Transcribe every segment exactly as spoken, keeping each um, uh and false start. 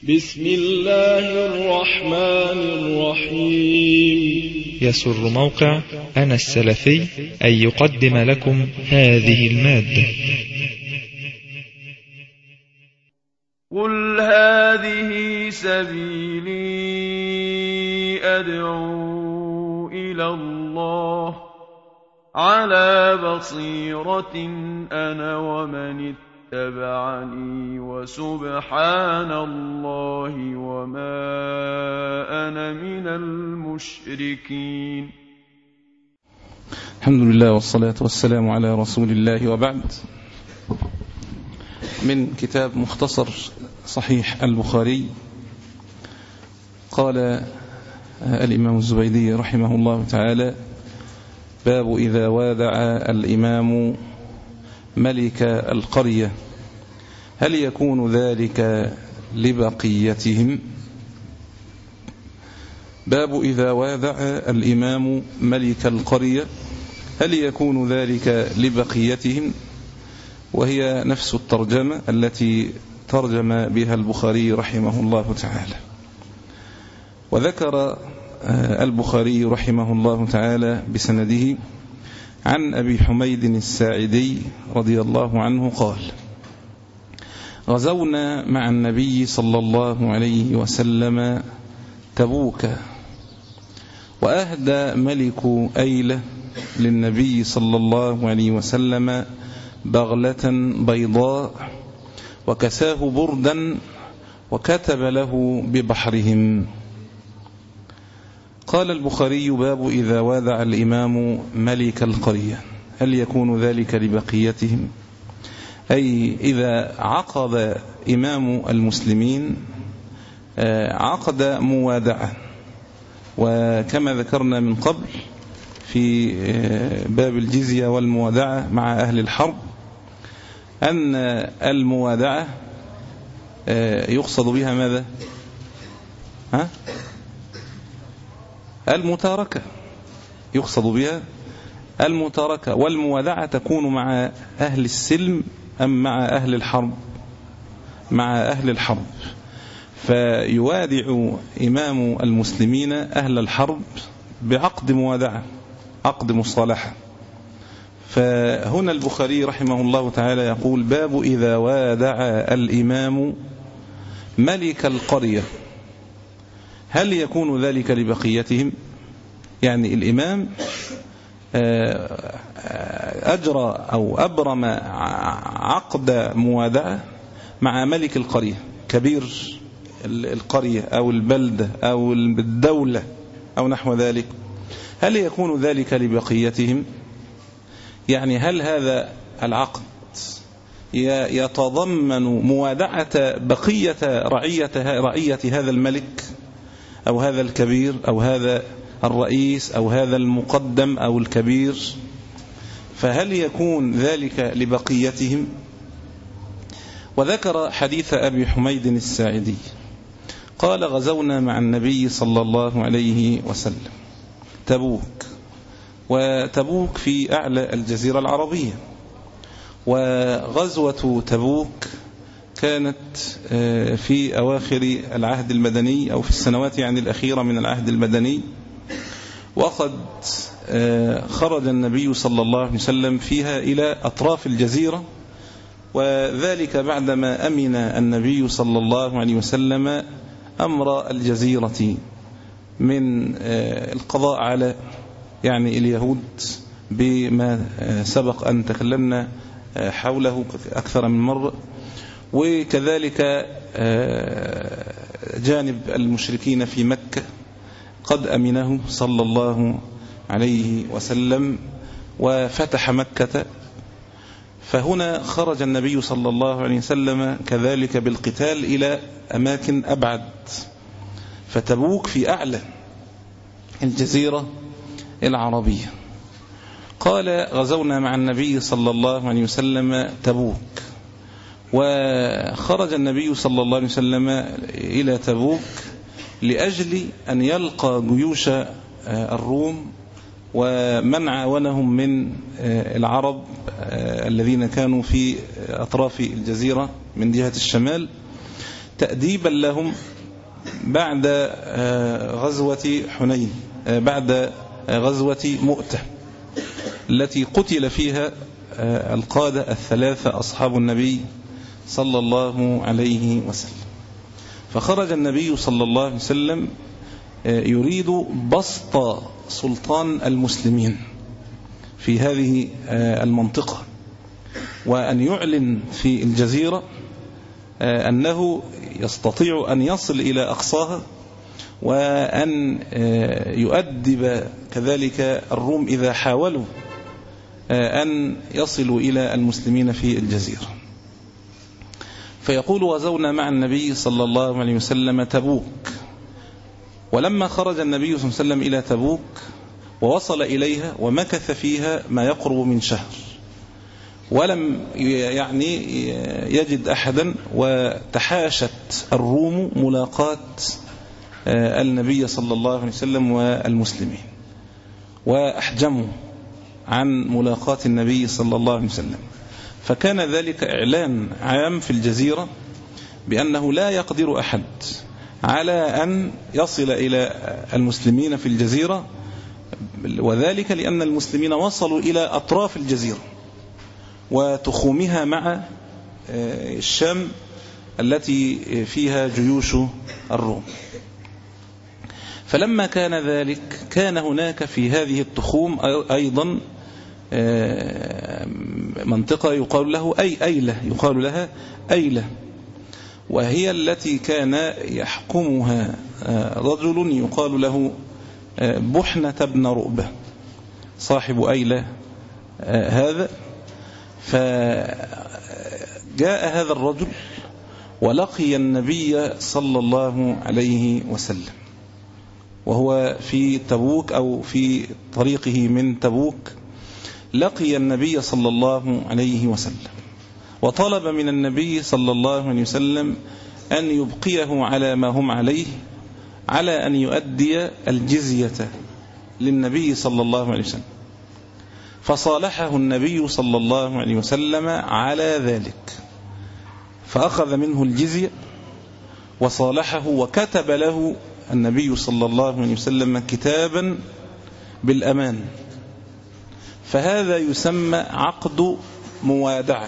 بسم الله الرحمن الرحيم. يسر موقع أنا السلفي أن يقدم لكم هذه المادة. قل هذه سبيلي أدعو إلى الله على بصيرة أنا ومن اتبعني وسبحان الله وما أنا من المشركين. الحمد لله والصلاة والسلام على رسول الله، وبعد. من كتاب مختصر صحيح البخاري، قال الإمام الزبيدي رحمه الله تعالى: باب إذا وادع الإمام ملك القرية هل يكون ذلك لبقيتهم؟ باب إذا وادع الإمام ملك القرية هل يكون ذلك لبقيتهم، وهي نفس الترجمة التي ترجم بها البخاري رحمه الله تعالى. وذكر البخاري رحمه الله تعالى بسنده عن أبي حميد الساعدي رضي الله عنه قال: غزونا مع النبي صلى الله عليه وسلم تبوك، وأهدى ملك أيلة للنبي صلى الله عليه وسلم بغلة بيضاء، وكساه بردا، وكتب له ببحرهم. قال البخاري: باب إذا وادع الإمام ملك القرية هل يكون ذلك لبقيتهم؟ أي إذا عقد إمام المسلمين عقد موادعة. وكما ذكرنا من قبل في باب الجزية والموادعة مع أهل الحرب أن الموادعة يقصد بها ماذا؟ ها؟ المتاركة، يقصد بها المتاركة. والموادعة تكون مع أهل السلم أم مع أهل الحرب؟ مع أهل الحرب. فيوادع إمام المسلمين أهل الحرب بعقد موادعة، عقد مصالحة. فهنا البخاري رحمه الله تعالى يقول: باب إذا وادع الإمام ملك القرية هل يكون ذلك لبقيتهم؟ يعني الإمام أجرى أو أبرم عقد موادعة مع ملك القرية، كبير القرية أو البلدة أو الدولة أو نحو ذلك، هل يكون ذلك لبقيتهم؟ يعني هل هذا العقد يتضمن موادعة بقية رعية رعية هذا الملك أو هذا الكبير أو هذا الرئيس أو هذا المقدم أو الكبير؟ فهل يكون ذلك لبقيتهم؟ وذكر حديث أبي حميد الساعدي قال: غزونا مع النبي صلى الله عليه وسلم تبوك. وتبوك في أعلى الجزيرة العربية. وغزوة تبوك كانت في أواخر العهد المدني أو في السنوات يعني الأخيرة من العهد المدني، وقد خرج النبي صلى الله عليه وسلم فيها إلى أطراف الجزيرة، وذلك بعدما أمن النبي صلى الله عليه وسلم أمر الجزيرة من القضاء على يعني اليهود بما سبق أن تكلمنا حوله أكثر من مرة، وكذلك جانب المشركين في مكة قد أمنه صلى الله عليه وسلم وفتح مكة. فهنا خرج النبي صلى الله عليه وسلم كذلك بالقتال إلى أماكن أبعد، فتبوك في أعلى الجزيرة العربية. قال: غزونا مع النبي صلى الله عليه وسلم تبوك. وخرج النبي صلى الله عليه وسلم إلى تبوك لأجل أن يلقى جيوش الروم ومن عاونهم من العرب الذين كانوا في أطراف الجزيرة من جهة الشمال، تأديبا لهم بعد غزوة حنين، بعد غزوة مؤتة التي قتل فيها القادة الثلاثة أصحاب النبي صلى الله عليه وسلم. فخرج النبي صلى الله عليه وسلم يريد بسط سلطان المسلمين في هذه المنطقة، وأن يعلن في الجزيرة أنه يستطيع أن يصل إلى أقصاها، وأن يؤدب كذلك الروم إذا حاولوا أن يصلوا إلى المسلمين في الجزيرة. فيقول: وزونا مع النبي صلى الله عليه وسلم تبوك. ولما خرج النبي صلى الله عليه وسلم إلى تبوك ووصل إليها ومكث فيها ما يقرب من شهر، ولم يعني يجد أحدا، وتحاشت الروم ملاقاة النبي صلى الله عليه وسلم والمسلمين، وأحجموا عن ملاقاة النبي صلى الله عليه وسلم. فكان ذلك إعلان عام في الجزيرة بأنه لا يقدر أحد على أن يصل إلى المسلمين في الجزيرة، وذلك لأن المسلمين وصلوا إلى أطراف الجزيرة وتخومها مع الشام التي فيها جيوش الروم. فلما كان ذلك كان هناك في هذه التخوم أيضا منطقة يقال له أي أيلة يقال لها أيلة، وهي التي كان يحكمها رجل يقال له بحنة بن رؤبة صاحب أيلة هذا. فجاء هذا الرجل ولقي النبي صلى الله عليه وسلم وهو في تبوك أو في طريقه من تبوك، لقي النبي صلى الله عليه وسلم وطلب من النبي صلى الله عليه وسلم أن يبقيه على ما هم عليه، على أن يؤدي الجزية للنبي صلى الله عليه وسلم. فصالحه النبي صلى الله عليه وسلم على ذلك، فأخذ منه الجزية وصالحه، وكتب له النبي صلى الله عليه وسلم كتابا بالأمان. فهذا يسمى عقد موادعة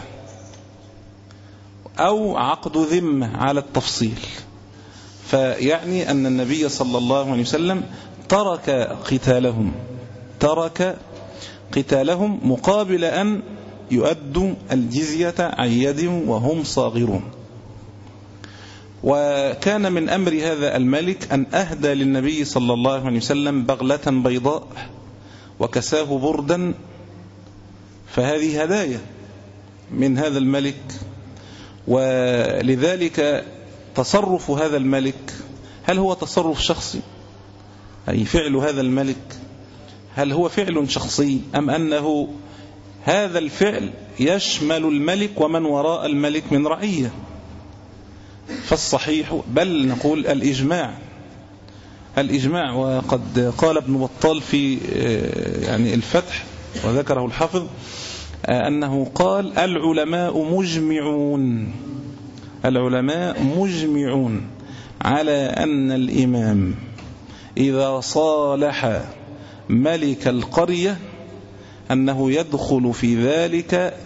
أو عقد ذمة على التفصيل. فيعني أن النبي صلى الله عليه وسلم ترك قتالهم ترك قتالهم مقابل أن يؤدوا الجزية عن يدهم وهم صاغرون. وكان من أمر هذا الملك أن أهدى للنبي صلى الله عليه وسلم بغلة بيضاء وكساه بردا، فهذه هدايا من هذا الملك. ولذلك تصرف هذا الملك هل هو تصرف شخصي، أي فعل هذا الملك هل هو فعل شخصي، أم أنه هذا الفعل يشمل الملك ومن وراء الملك من رعية؟ فالصحيح بل نقول الإجماع الإجماع وقد قال ابن بطال في يعني الفتح وذكره الحافظ أنه قال: العلماء مجمعون العلماء مجمعون على أن الإمام إذا صالح ملك القرية أنه يدخل في ذلك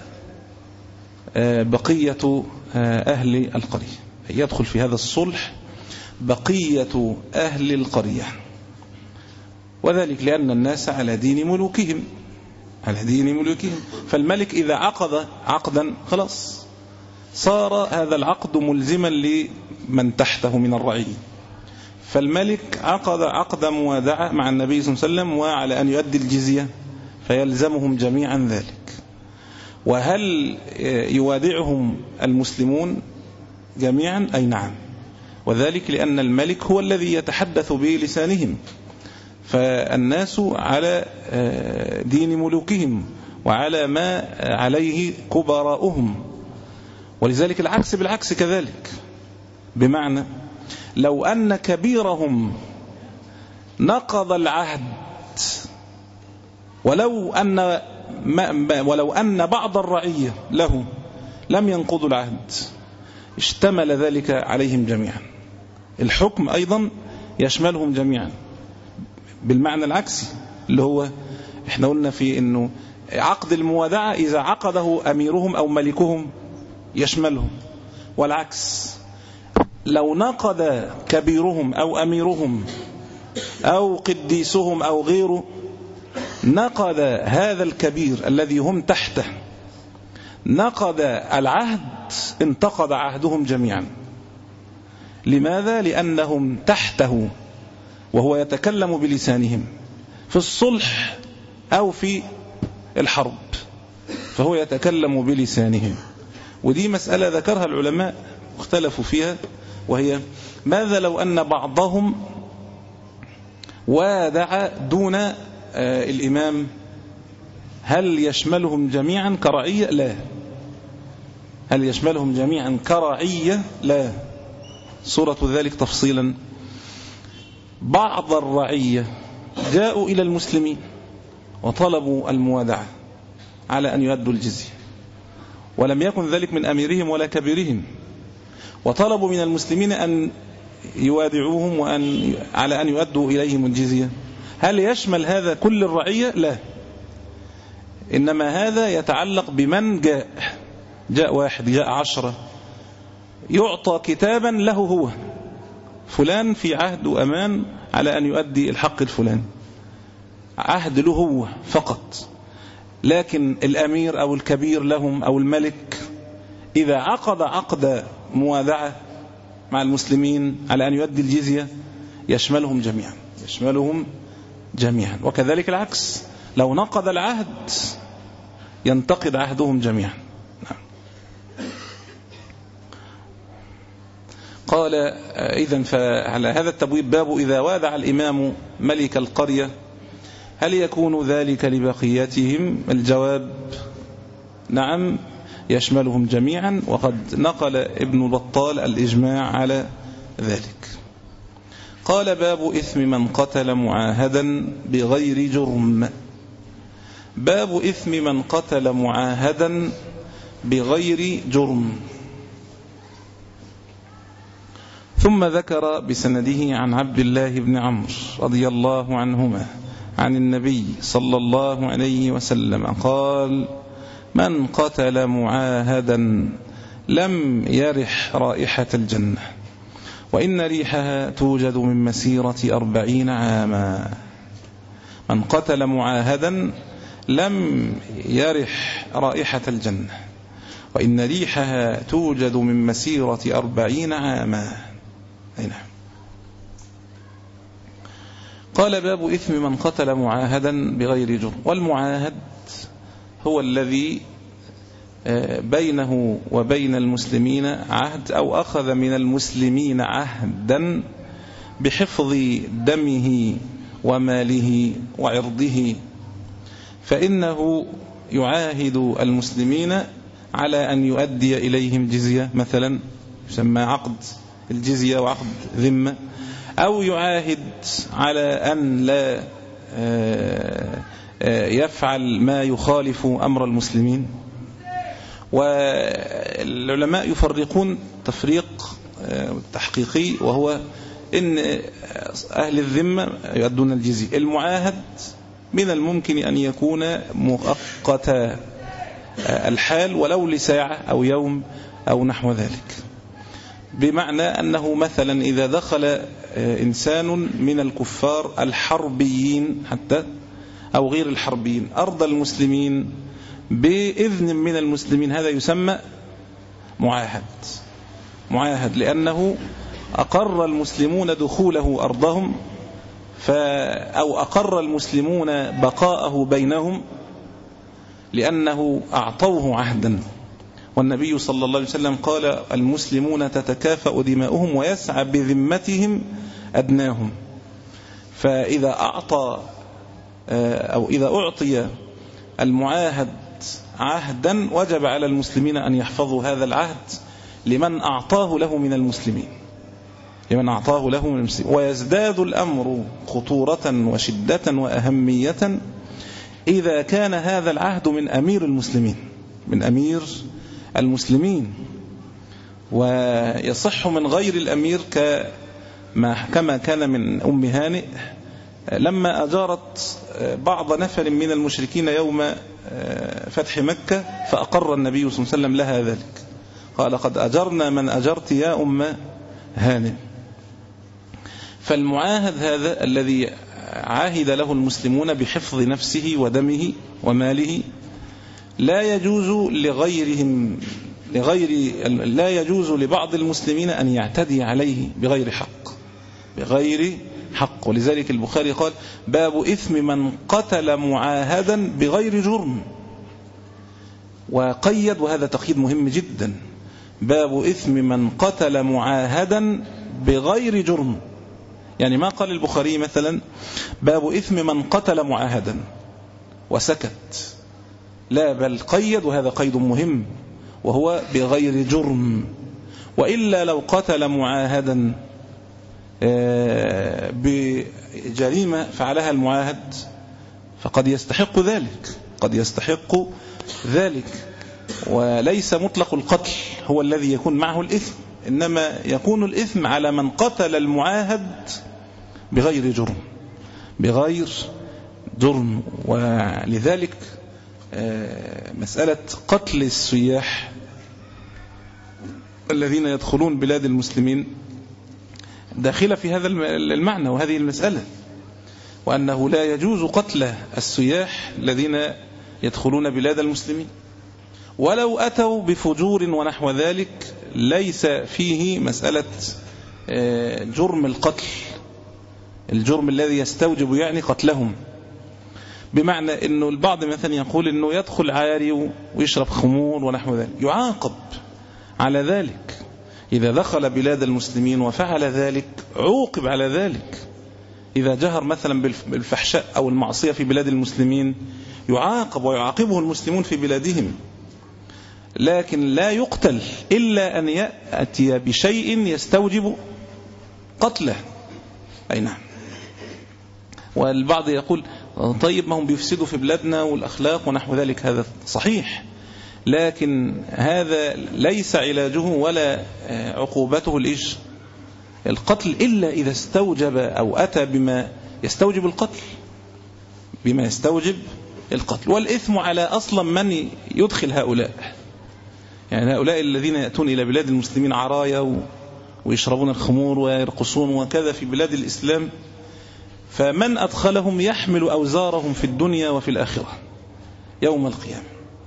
بقية أهل القرية، يدخل في هذا الصلح بقية أهل القرية، وذلك لأن الناس على دين ملوكهم على دين ملوكهم فالملك إذا عقد عقدا خلاص صار هذا العقد ملزما لمن تحته من الرعية. فالملك عقد عقد موادعة مع النبي صلى الله عليه وسلم وعلى أن يؤدي الجزية، فيلزمهم جميعا ذلك. وهل يوادعهم المسلمون جميعا؟ أي نعم، وذلك لأن الملك هو الذي يتحدث بلسانهم، فالناس على دين ملوكهم وعلى ما عليه كبراؤهم. ولذلك العكس بالعكس كذلك، بمعنى لو أن كبيرهم نقض العهد ولو أن ولو أن بعض الرعية له لم ينقضوا العهد، اشتمل ذلك عليهم جميعا. الحكم أيضا يشملهم جميعا بالمعنى العكسي، اللي هو احنا قلنا في انه عقد الموادعة إذا عقده أميرهم أو ملكهم يشملهم، والعكس لو نقض كبيرهم أو أميرهم أو قديسهم أو غيره، نقض هذا الكبير الذي هم تحته، نقض العهد، انتقض عهدهم جميعا. لماذا؟ لأنهم تحته وهو يتكلم بلسانهم في الصلح أو في الحرب، فهو يتكلم بلسانهم. ودي مسألة ذكرها العلماء اختلفوا فيها، وهي ماذا لو أن بعضهم وادع دون الإمام؟ هل يشملهم جميعا كرعية؟ لا. هل يشملهم جميعا كرعية؟ لا. صورة ذلك تفصيلا: بعض الرعية جاءوا إلى المسلمين وطلبوا الموادعة على أن يؤدوا الجزية، ولم يكن ذلك من أميرهم ولا كبيرهم، وطلبوا من المسلمين أن يوادعوهم وأن على أن يؤدوا إليهم الجزية. هل يشمل هذا كل الرعية؟ لا. إنما هذا يتعلق بمن جاء جاء واحد، جاء عشرة، يعطى كتابا له هو، فلان في عهد وأمان على أن يؤدي الحق الفلاني، عهد له هو فقط. لكن الأمير أو الكبير لهم أو الملك إذا عقد عقد موادعة مع المسلمين على أن يؤدي الجزية يشملهم جميعا، يشملهم جميعا. وكذلك العكس، لو نقض العهد ينتقض عهدهم جميعا. قال إذن فعلى هذا التبويب باب إذا وادع الإمام ملك القرية هل يكون ذلك لبقيتهم؟ الجواب نعم، يشملهم جميعا، وقد نقل ابن بطال الإجماع على ذلك. قال باب إثم من قتل معاهدا بغير جرم. باب إثم من قتل معاهدا بغير جرم. ثم ذكر بسنده عن عبد الله بن عمرو رضي الله عنهما عن النبي صلى الله عليه وسلم قال: من قتل معاهدا لم يرح رائحة الجنة، وإن ريحها توجد من مسيرة أربعين عاما. من قتل معاهدا لم يرح رائحة الجنة، وإن ريحها توجد من مسيرة أربعين عاما. أي نعم. قال باب إثم من قتل معاهدا بغير جرم. والمعاهد هو الذي بينه وبين المسلمين عهد أو أخذ من المسلمين عهدا بحفظ دمه وماله وعرضه، فإنه يعاهد المسلمين على أن يؤدي إليهم جزية مثلا، يسمى عقد الجزية وعقد ذمة، أو يعاهد على أن لا يفعل ما يخالف أمر المسلمين. والعلماء يفرقون تفريق تحقيقي، وهو إن أهل الذمة يؤدون الجزية. المعاهد من الممكن أن يكون مؤقت الحال ولو لساعة أو يوم أو نحو ذلك، بمعنى أنه مثلا إذا دخل إنسان من الكفار الحربيين حتى أو غير الحربيين أرض المسلمين بإذن من المسلمين، هذا يسمى معاهد. معاهد لأنه أقر المسلمون دخوله أرضهم، أو أقر المسلمون بقاءه بينهم لأنه أعطوه عهدا. والنبي صلى الله عليه وسلم قال: المسلمون تتكافأ دماؤهم ويسعى بذمتهم أدناهم. فإذا أعطى أو إذا أعطي المعاهد عهدا وجب على المسلمين أن يحفظوا هذا العهد لمن أعطاه له من المسلمين، لمن أعطاه له من المسلمين. ويزداد الأمر خطورة وشدة وأهمية إذا كان هذا العهد من أمير المسلمين، من أمير المسلمين. ويصح من غير الأمير كما كان من أم هانئ لما أجارت بعض نفر من المشركين يوم فتح مكة، فأقر النبي صلى الله عليه وسلم لها ذلك، قال قد أجرنا من أجرت يا أم هانئ. فالمعاهد هذا الذي عاهد له المسلمون بحفظ نفسه ودمه وماله لا يجوز لغيرهم لغير لا يجوز لبعض المسلمين أن يعتدي عليه بغير حق بغير حق. ولذلك البخاري قال باب إثم من قتل معاهدا بغير جرم، وقيد، وهذا تقييد مهم جدا، باب إثم من قتل معاهدا بغير جرم. يعني ما قال البخاري مثلا باب إثم من قتل معاهدا وسكت، لا، بل قيد، وهذا قيد مهم، وهو بغير جرم. وإلا لو قتل معاهدا بجريمة فعلها المعاهد فقد يستحق ذلك قد يستحق ذلك وليس مطلق القتل هو الذي يكون معه الإثم، إنما يكون الإثم على من قتل المعاهد بغير جرم بغير جرم. ولذلك مسألة قتل السياح الذين يدخلون بلاد المسلمين داخلة في هذا المعنى وهذه المسألة، وأنه لا يجوز قتل السياح الذين يدخلون بلاد المسلمين ولو أتوا بفجور ونحو ذلك، ليس فيه مسألة جرم القتل، الجرم الذي يستوجب يعني قتلهم، بمعنى أنه البعض مثلا يقول أنه يدخل عاري ويشرب خمور ونحو ذلك، يعاقب على ذلك. إذا دخل بلاد المسلمين وفعل ذلك عوقب على ذلك. إذا جهر مثلا بالفحشاء أو المعصية في بلاد المسلمين يعاقب ويعاقبه المسلمون في بلادهم، لكن لا يقتل إلا أن يأتي بشيء يستوجب قتله. أي نعم. والبعض يقول طيب ما هم بيفسدوا في بلادنا والأخلاق ونحو ذلك، هذا صحيح، لكن هذا ليس علاجه ولا عقوبته الإيش القتل، إلا إذا استوجب أو أتى بما يستوجب القتل بما يستوجب القتل. والإثم على أصلا من يدخل هؤلاء، يعني هؤلاء الذين يأتون إلى بلاد المسلمين عرايا ويشربون الخمور ويرقصون وكذا في بلاد الإسلام، فمن أدخلهم يحمل أوزارهم في الدنيا وفي الآخرة يوم القيامة.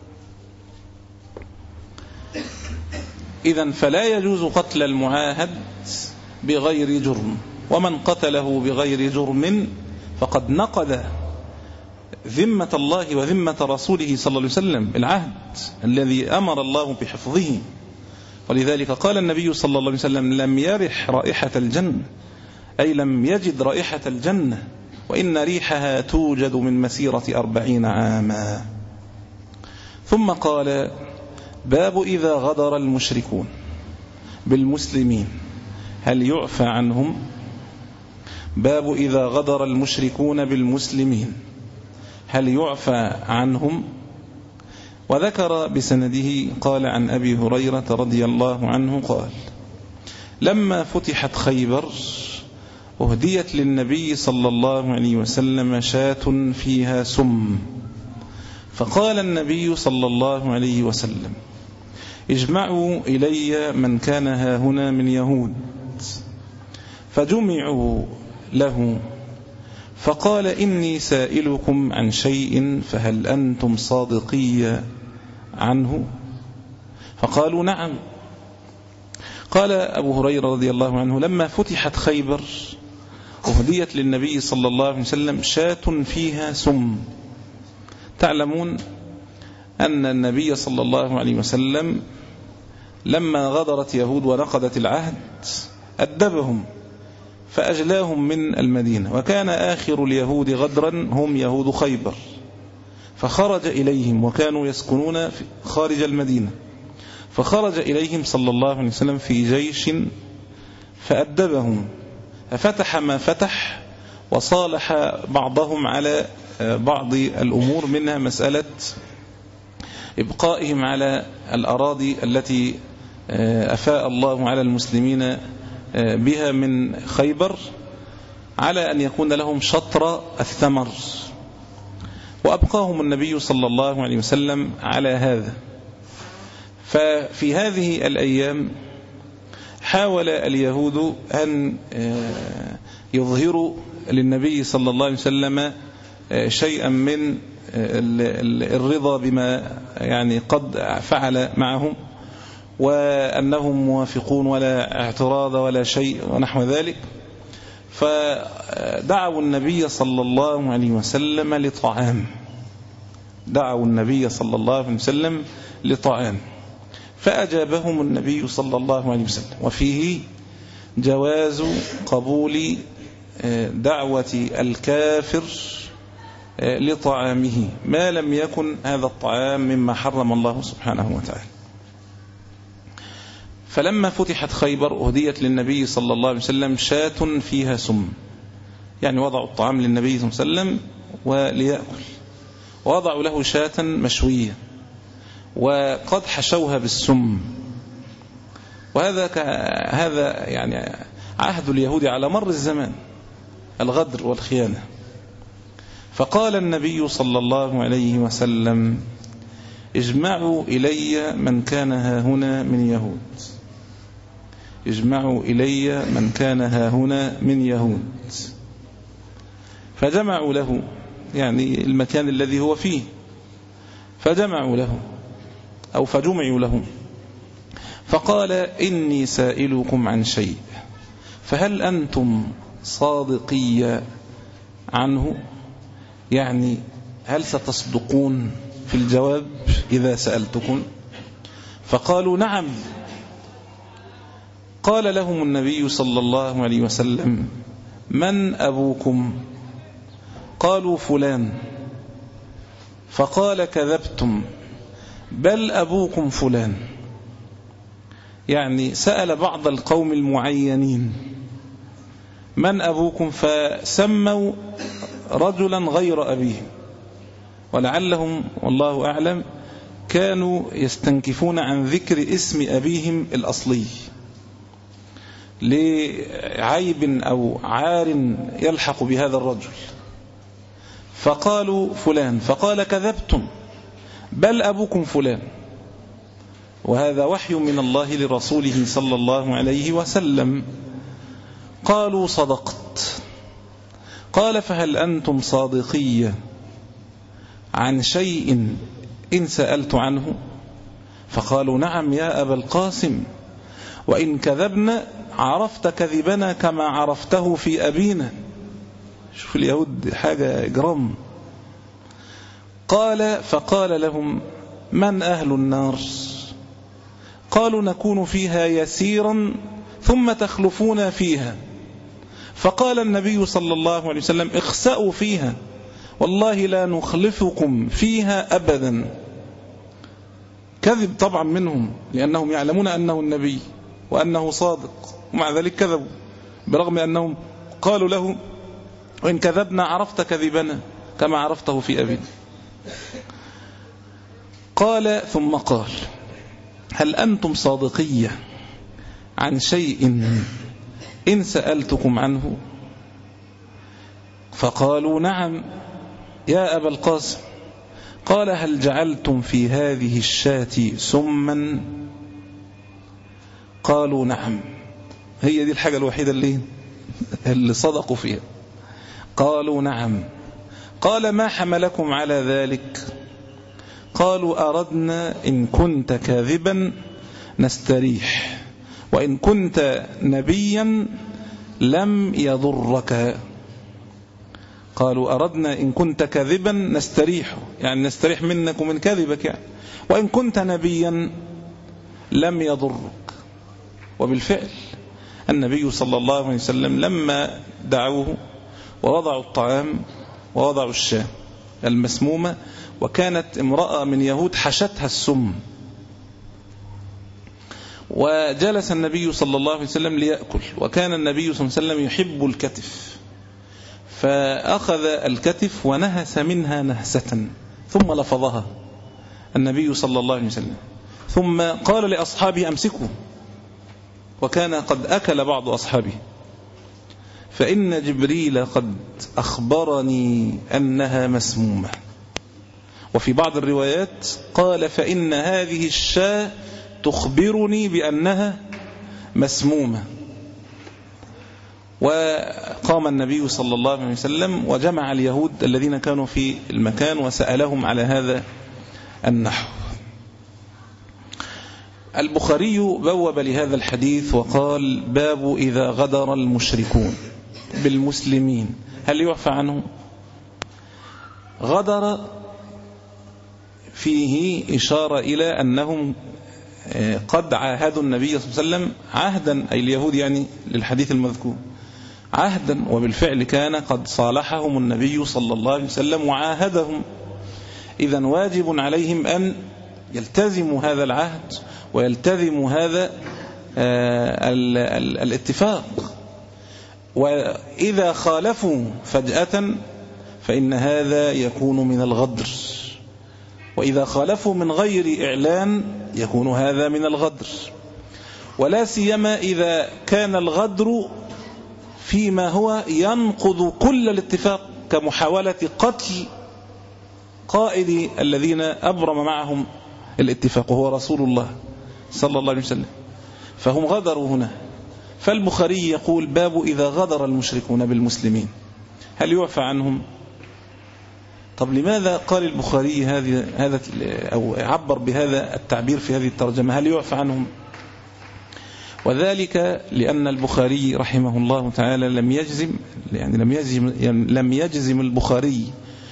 إذن فلا يجوز قتل المعاهد بغير جرم، ومن قتله بغير جرم فقد نقض ذمة الله وذمة رسوله صلى الله عليه وسلم، العهد الذي أمر الله بحفظه. ولذلك قال النبي صلى الله عليه وسلم لم يرح رائحة الجنة، أي لم يجد رائحة الجنة، وإن ريحها توجد من مسيرة أربعين عاما. ثم قال باب إذا غدر المشركون بالمسلمين هل يعفى عنهم؟ باب إذا غدر المشركون بالمسلمين هل يعفى عنهم؟ وذكر بسنده قال عن أبي هريرة رضي الله عنه قال لما فتحت خيبر أهديت للنبي صلى الله عليه وسلم شاة فيها سم، فقال النبي صلى الله عليه وسلم اجمعوا إلي من كان هاهنا من يهود، فجمعوا له، فقال إني سائلكم عن شيء فهل أنتم صادقي عنه؟ فقالوا نعم. قال أبو هريرة رضي الله عنه لما فتحت خيبر أهديت للنبي صلى الله عليه وسلم شاة فيها سم. تعلمون أن النبي صلى الله عليه وسلم لما غدرت يهود ونقضت العهد أدبهم فأجلاهم من المدينة، وكان آخر اليهود غدرا هم يهود خيبر، فخرج إليهم وكانوا يسكنون خارج المدينة، فخرج إليهم صلى الله عليه وسلم في جيش فأدبهم، ففتح ما فتح وصالح بعضهم على بعض الأمور، منها مسألة إبقائهم على الأراضي التي أفاء الله على المسلمين بها من خيبر على أن يكون لهم شطر الثمر، وأبقاهم النبي صلى الله عليه وسلم على هذا. ففي هذه الأيام حاول اليهود أن يظهروا للنبي صلى الله عليه وسلم شيئا من الرضا بما يعني قد فعل معهم، وأنهم موافقون ولا اعتراض ولا شيء ونحو ذلك. فدعوا النبي صلى الله عليه وسلم لطعام دعوا النبي صلى الله عليه وسلم لطعام فأجابهم النبي صلى الله عليه وسلم. وفيه جواز قبول دعوة الكافر لطعامه ما لم يكن هذا الطعام مما حرم الله سبحانه وتعالى. فلما فتحت خيبر أهديت للنبي صلى الله عليه وسلم شاة فيها سم، يعني وضعوا الطعام للنبي صلى الله عليه وسلم وليأكل، ووضعوا له شاة مشوية وقد حشوها بالسم. وهذا هذا يعني عهد اليهود على مر الزمان، الغدر والخيانة. فقال النبي صلى الله عليه وسلم: اجمعوا إلي من كان هاهنا من يهود اجمعوا إلي من كان هاهنا من يهود. فجمعوا له يعني المكان الذي هو فيه، فجمعوا له أو فجمعوا له. فقال: إني سائلكم عن شيء فهل أنتم صادقي عنه؟ يعني هل ستصدقون في الجواب إذا سألتكم؟ فقالوا: نعم. قال لهم النبي صلى الله عليه وسلم: من أبوكم؟ قالوا: فلان. فقال: كذبتم، بل أبوكم فلان. يعني سأل بعض القوم المعينين: من أبوكم؟ فسموا رجلا غير أبيهم، ولعلهم والله أعلم كانوا يستنكفون عن ذكر اسم أبيهم الأصلي لعيب أو عار يلحق بهذا الرجل. فقالوا: فلان. فقال: كذبتم، بل أبوكم فلان. وهذا وحي من الله لرسوله صلى الله عليه وسلم. قالوا: صدقت. قال: فهل أنتم صادقية عن شيء إن سألت عنه؟ فقالوا: نعم يا أبا القاسم، وإن كذبنا عرفت كذبنا كما عرفته في أبينا. شوف اليهود حاجة إجرام. قال: فقال لهم: من أهل النار؟ قالوا: نكون فيها يسيرا ثم تخلفون فيها. فقال النبي صلى الله عليه وسلم: اخسأوا فيها، والله لا نخلفكم فيها أبدا. كذب طبعا منهم، لأنهم يعلمون أنه النبي وأنه صادق، ومع ذلك كذبوا، برغم أنهم قالوا له: وإن كذبنا عرفت كذبنا كما عرفته في أبينا. قال ثم قال: هل أنتم صادقية عن شيء إن سألتكم عنه؟ فقالوا: نعم يا أبا القاسم. قال: هل جعلتم في هذه الشاة سما؟ قالوا: نعم. هي دي الحاجة الوحيدة اللي اللي صدقوا فيها. قالوا: نعم. قال: ما حملكم على ذلك؟ قالوا: أردنا إن كنت كاذبا نستريح، وإن كنت نبيا لم يضرك. قالوا: أردنا إن كنت كاذبا نستريح، يعني نستريح منك ومن كذبك يعني، وإن كنت نبيا لم يضرك. وبالفعل النبي صلى الله عليه وسلم لما دعوه ووضعوا الطعام ووضعوا الشاة المسمومة، وكانت امرأة من يهود حشتها السم، وجلس النبي صلى الله عليه وسلم ليأكل، وكان النبي صلى الله عليه وسلم يحب الكتف، فأخذ الكتف ونهس منها نهسة ثم لفظها النبي صلى الله عليه وسلم، ثم قال لأصحابه أمسكوا، وكان قد أكل بعض أصحابه، فإن جبريل قد أخبرني أنها مسمومة. وفي بعض الروايات قال فإن هذه الشاة تخبرني بأنها مسمومة. وقام النبي صلى الله عليه وسلم وجمع اليهود الذين كانوا في المكان وسألهم على هذا النحو. البخاري بوب لهذا الحديث وقال باب إذا غدر المشركون بالمسلمين هل يعفى عنهم؟ غدر فيه إشارة إلى أنهم قد عاهدوا النبي صلى الله عليه وسلم عهدا، أي اليهود يعني للحديث المذكور عهدا، وبالفعل كان قد صالحهم النبي صلى الله عليه وسلم وعاهدهم. إذن واجب عليهم أن يلتزموا هذا العهد ويلتزموا هذا ال ال الاتفاق. وإذا خالفوا فجأة فإن هذا يكون من الغدر، وإذا خالفوا من غير إعلان يكون هذا من الغدر، ولا سيما إذا كان الغدر فيما هو ينقض كل الاتفاق، كمحاولة قتل قائد الذين أبرم معهم الاتفاق وهو رسول الله صلى الله عليه وسلم، فهم غدروا هنا. فالبخاري يقول باب إذا غدر المشركون بالمسلمين هل يعفى عنهم؟ طب لماذا قال البخاري هذا هذا أو عبر بهذا التعبير في هذه الترجمة هل يعفى عنهم؟ وذلك لأن البخاري رحمه الله تعالى لم يجزم يعني لم يجزم لم يجزم البخاري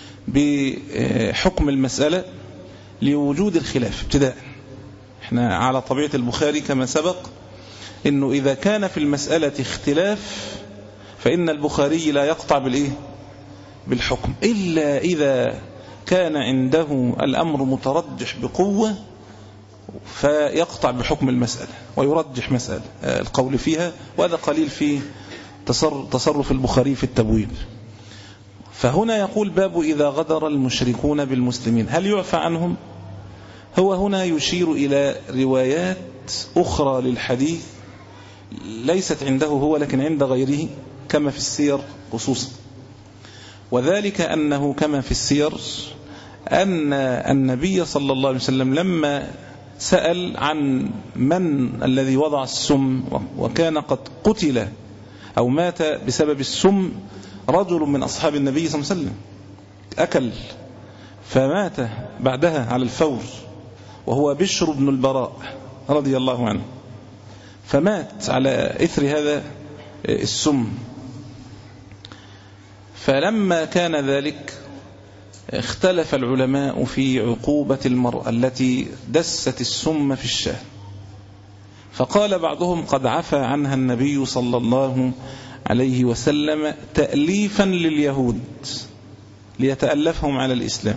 بحكم المسألة لوجود الخلاف ابتداء. احنا على طبيعة البخاري كما سبق انه اذا كان في المسألة اختلاف فإن البخاري لا يقطع بالايه بالحكم إلا إذا كان عنده الأمر مترجح بقوة فيقطع بحكم المسألة ويرجح مسألة القول فيها، وهذا قليل في تصرف البخاري في التبويب. فهنا يقول باب إذا غدر المشركون بالمسلمين هل يعفى عنهم؟ هو هنا يشير إلى روايات أخرى للحديث ليست عنده هو لكن عند غيره كما في السير خصوصا، وذلك أنه كما في السير أن النبي صلى الله عليه وسلم لما سأل عن من الذي وضع السم وكان قد قتل أو مات بسبب السم رجل من أصحاب النبي صلى الله عليه وسلم أكل فمات بعدها على الفور، وهو بشر بن البراء رضي الله عنه، فمات على إثر هذا السم. فلما كان ذلك اختلف العلماء في عقوبة المرأة التي دست السم في الشاة، فقال بعضهم قد عفى عنها النبي صلى الله عليه وسلم تأليفا لليهود ليتألفهم على الإسلام،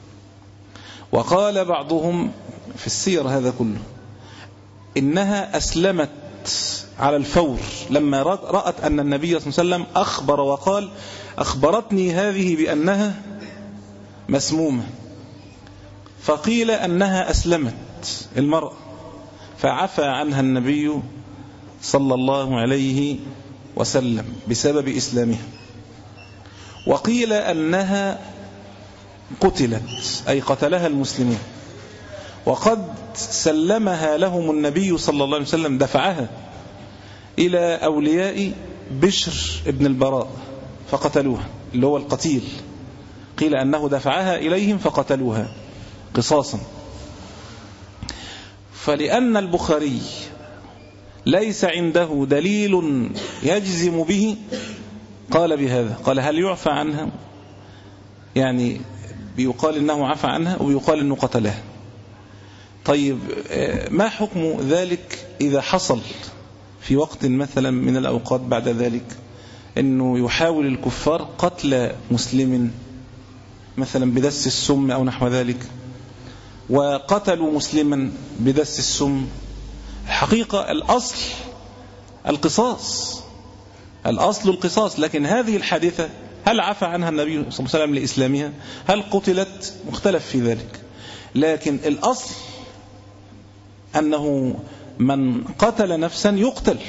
وقال بعضهم في السير هذا كله إنها أسلمت على الفور لما رأت أن النبي صلى الله عليه وسلم أخبر وقال أخبرتني هذه بأنها مسمومة، فقيل أنها أسلمت المرأة فعفى عنها النبي صلى الله عليه وسلم بسبب إسلامها، وقيل أنها قتلت أي قتلها المسلمين، وقد سلمها لهم النبي صلى الله عليه وسلم دفعها إلى أولياء بشر ابن البراء فقتلوها، اللي هو القتيل، قيل أنه دفعها إليهم فقتلوها قصاصا. فلأن البخاري ليس عنده دليل يجزم به قال بهذا، قال هل يعفى عنها؟ يعني بيقال إنه عفى عنها وبيقال إنه قتلها. طيب ما حكم ذلك إذا حصل في وقت مثلا من الأوقات بعد ذلك أنه يحاول الكفار قتل مسلم مثلا بدس السم أو نحو ذلك، وقتلوا مسلما بدس السم؟ حقيقة الأصل القصاص، الأصل القصاص، لكن هذه الحادثة هل عفى عنها النبي صلى الله عليه وسلم لإسلامها؟ هل قتلت؟ مختلف في ذلك، لكن الأصل أنه من قتل نفسا يقتل،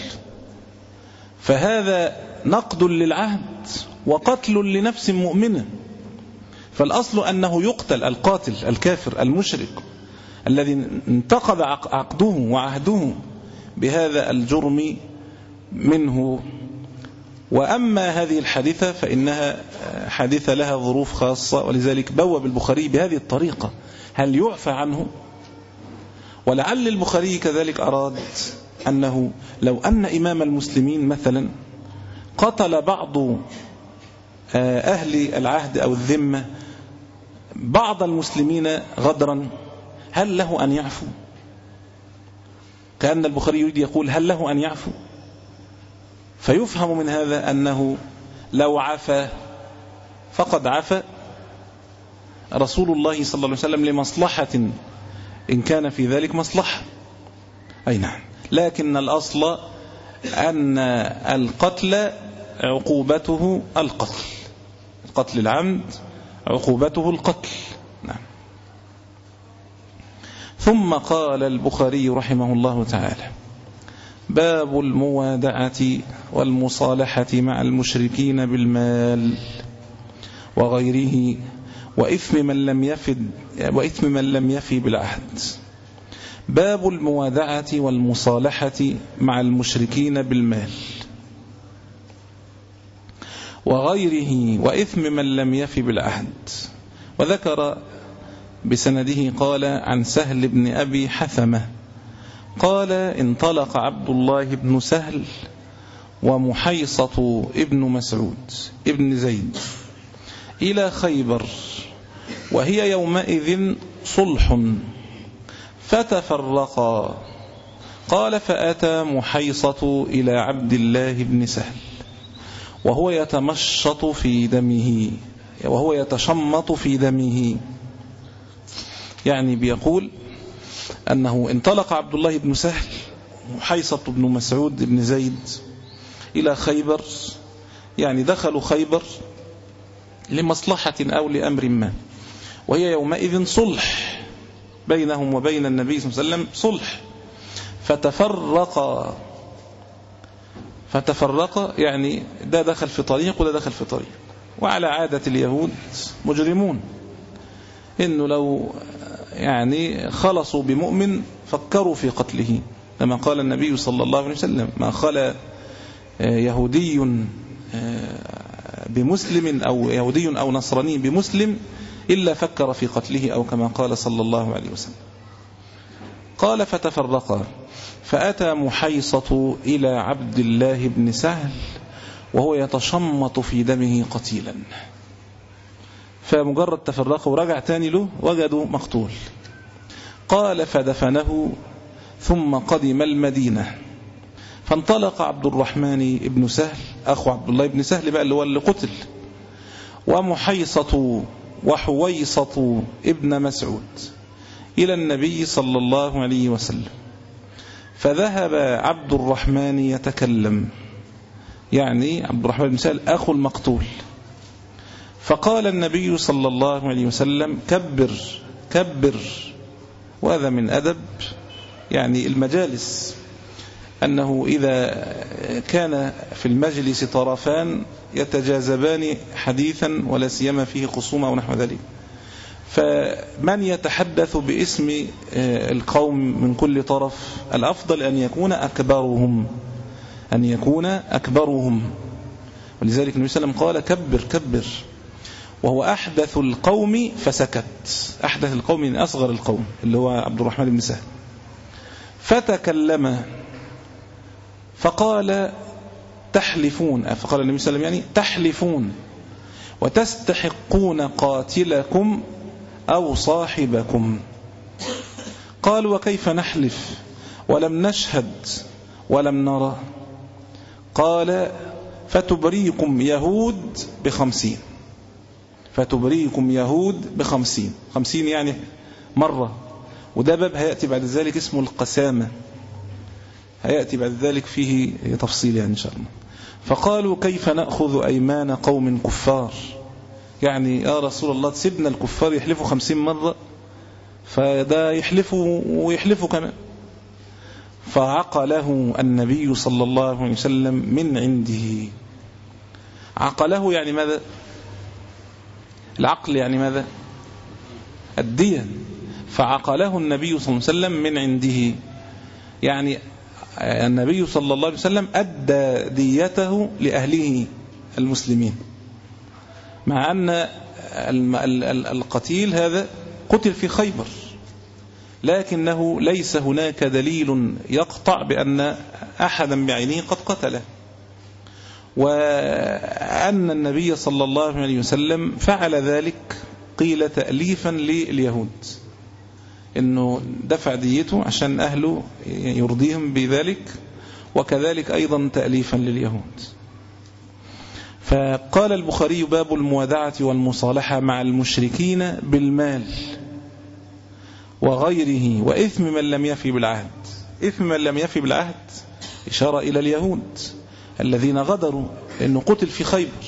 فهذا نقد للعهد وقتل لنفس مؤمنة. فالأصل أنه يقتل القاتل الكافر المشرك الذي انتقض عقده وعهده بهذا الجرم منه. وأما هذه الحادثة فإنها حادثة لها ظروف خاصة، ولذلك بوب البخاري بهذه الطريقة: هل يعفى عنه؟ ولعل البخاري كذلك أراد أنه لو أن إمام المسلمين مثلا قتل بعض أهل العهد أو الذمة بعض المسلمين غدرا، هل له أن يعفو؟ كأن البخاري يريد يقول هل له أن يعفو؟ فيفهم من هذا أنه لو عفى فقد عفى رسول الله صلى الله عليه وسلم لمصلحة إن كان في ذلك مصلحة. أي نعم، لكن الأصل أن القتل عقوبته القتل، القتل العمد عقوبته القتل. نعم. ثم قال البخاري رحمه الله تعالى: باب الموادعة والمصالحة مع المشركين بالمال وغيره وإثم من لم يفد وإثم من لم يفي بالعهد. باب الموادعة والمصالحة مع المشركين بالمال وغيره وإثم من لم يفي بالعهد. وذكر بسنده قال عن سهل بن أبي حثمة قال: انطلق عبد الله بن سهل ومحيصة ابن مسعود ابن زيد إلى خيبر وهي يومئذ صلح فتفرقا. قال: فأتى محيصة إلى عبد الله بن سهل وهو يتمشط في دمه وهو يتشمط في دمه، يعني بيقول أنه انطلق عبد الله بن سهل محيصة بن مسعود بن زيد إلى خيبر، يعني دخلوا خيبر لمصلحة أو لأمر ما، وهي يومئذ صلح بينهم وبين النبي صلى الله عليه وسلم، صلح. فتفرق فتفرق يعني ده دخل في طريق وده دخل في طريق. وعلى عادة اليهود مجرمون، إنه لو يعني خلصوا بمؤمن فكروا في قتله، كما قال النبي صلى الله عليه وسلم: ما خلا يهودي بمسلم أو يهودي أو نصراني بمسلم إلا فكر في قتله، أو كما قال صلى الله عليه وسلم. قال: فتفرقا فأتى محيصة إلى عبد الله بن سهل وهو يتشمط في دمه قتيلا، فمجرد تفرقوا ورجع تاني له وجدوا مقتول. قال: فدفنه ثم قدم المدينة. فانطلق عبد الرحمن بن سهل أخو عبد الله بن سهل بقى اللي هو اللي قتل، ومحيصة وحويصة ابن مسعود إلى النبي صلى الله عليه وسلم. فذهب عبد الرحمن يتكلم، يعني عبد الرحمن بن سهل أخو المقتول. فقال النبي صلى الله عليه وسلم: كبر كبر. وهذا من أدب يعني المجالس، أنه إذا كان في المجلس طرفان يتجاذبان حديثا ولا سيما فيه خصومة ونحو ذلك، فمن يتحدث باسم القوم من كل طرف الأفضل أن يكون أكبرهم أن يكون أكبرهم ولذلك النبي صلى الله عليه وسلم قال: كبر كبر، وهو أحدث القوم فسكت. أحدث القوم من أصغر القوم اللي هو عبد الرحمن بن سهل. فتكلم فقال: تحلفون، فقال النبي صلى الله عليه وسلم يعني تحلفون وتستحقون قاتلكم أو صاحبكم. قالوا: وكيف نحلف ولم نشهد ولم نرى؟ قال: فتبريكم يهود بخمسين فتبريكم يهود بخمسين خمسين يعني مرة. وده باب هيأتي بعد ذلك اسمه القسامة، هيأتي بعد ذلك فيه تفصيل يعني إن شاء الله. فقالوا: كيف نأخذ أيمان قوم كفار؟ يعني يا رسول الله تسيبنا الكفار يحلفوا خمسين مرة، فده يحلفوا ويحلفوا كمان. فعقله النبي صلى الله عليه وسلم من عنده. عقله يعني ماذا؟ العقل يعني ماذا؟ الدية. فعقله النبي صلى الله عليه وسلم من عنده، يعني النبي صلى الله عليه وسلم أدى ديته لأهله المسلمين، مع أن القتيل هذا قتل في خيبر، لكنه ليس هناك دليل يقطع بأن أحدا بعينه قد قتله، وأن النبي صلى الله عليه وسلم فعل ذلك قيل تأليفا لليهود، إنه دفع ديته عشان أهله يرضيهم بذلك، وكذلك أيضا تأليفا لليهود. فقال البخاري: باب الموادعة والمصالحة مع المشركين بالمال وغيره وإثم من لم يفي بالعهد. إثم من لم يفي بالعهد إشارة إلى اليهود الذين غدروا، لأنه قتل في خيبر.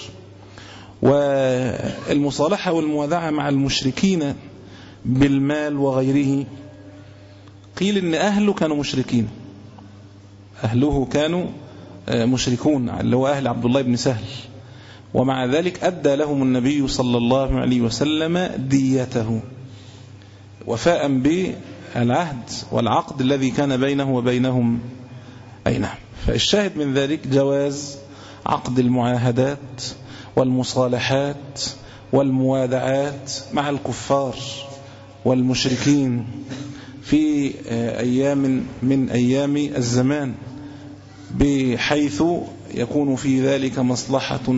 والمصالحة والموادعة مع المشركين بالمال وغيره، قيل إن أهله كانوا مشركين، أهله كانوا مشركون اللي هو أهل عبد الله بن سهل، ومع ذلك أدى لهم النبي صلى الله عليه وسلم ديته وفاء بالعهد والعقد الذي كان بينه وبينهم. أي نعم. فالشاهد من ذلك جواز عقد المعاهدات والمصالحات والموادعات مع الكفار والمشركين في أيام من أيام الزمان، بحيث يكون في ذلك مصلحة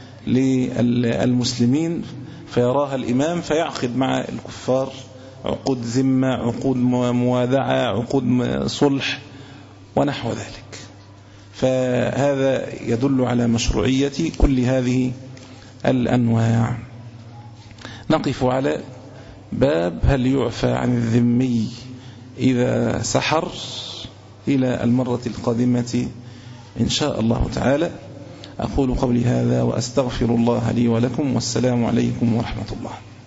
للمسلمين فيراها الإمام فيعقد مع الكفار عقود ذمة، عقود موادعة، عقود صلح ونحو ذلك. فهذا يدل على مشروعية كل هذه الأنواع. نقف على باب هل يعفى عن الذمي إذا سحر إلى المرة القادمة إن شاء الله تعالى. أقول قولي هذا وأستغفر الله لي ولكم، والسلام عليكم ورحمة الله.